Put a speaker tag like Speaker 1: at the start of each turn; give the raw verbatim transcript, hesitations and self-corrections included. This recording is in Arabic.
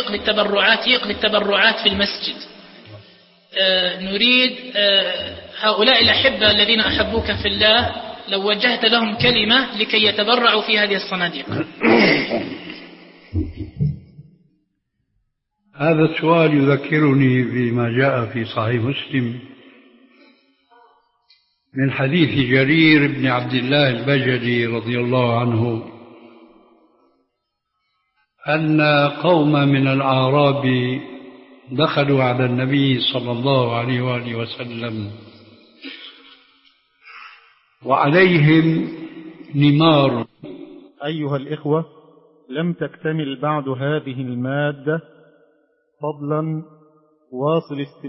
Speaker 1: يقضي التبرعات يقضي التبرعات في المسجد. آه نريد آه هؤلاء الأحبة الذين أحبوك في الله لو وجهت لهم كلمة لكي يتبرعوا في هذه الصناديق.
Speaker 2: هذا السؤال يذكرني بما جاء في صحيح مسلم من حديث جرير بن عبد الله البجلي رضي الله عنه أن قوم من الأعراب دخلوا على النبي صلى الله عليه وآله وسلم وعليهم نمار.
Speaker 3: أيها الإخوة، لم تكتمل بعد هذه المادة، فضلا واصل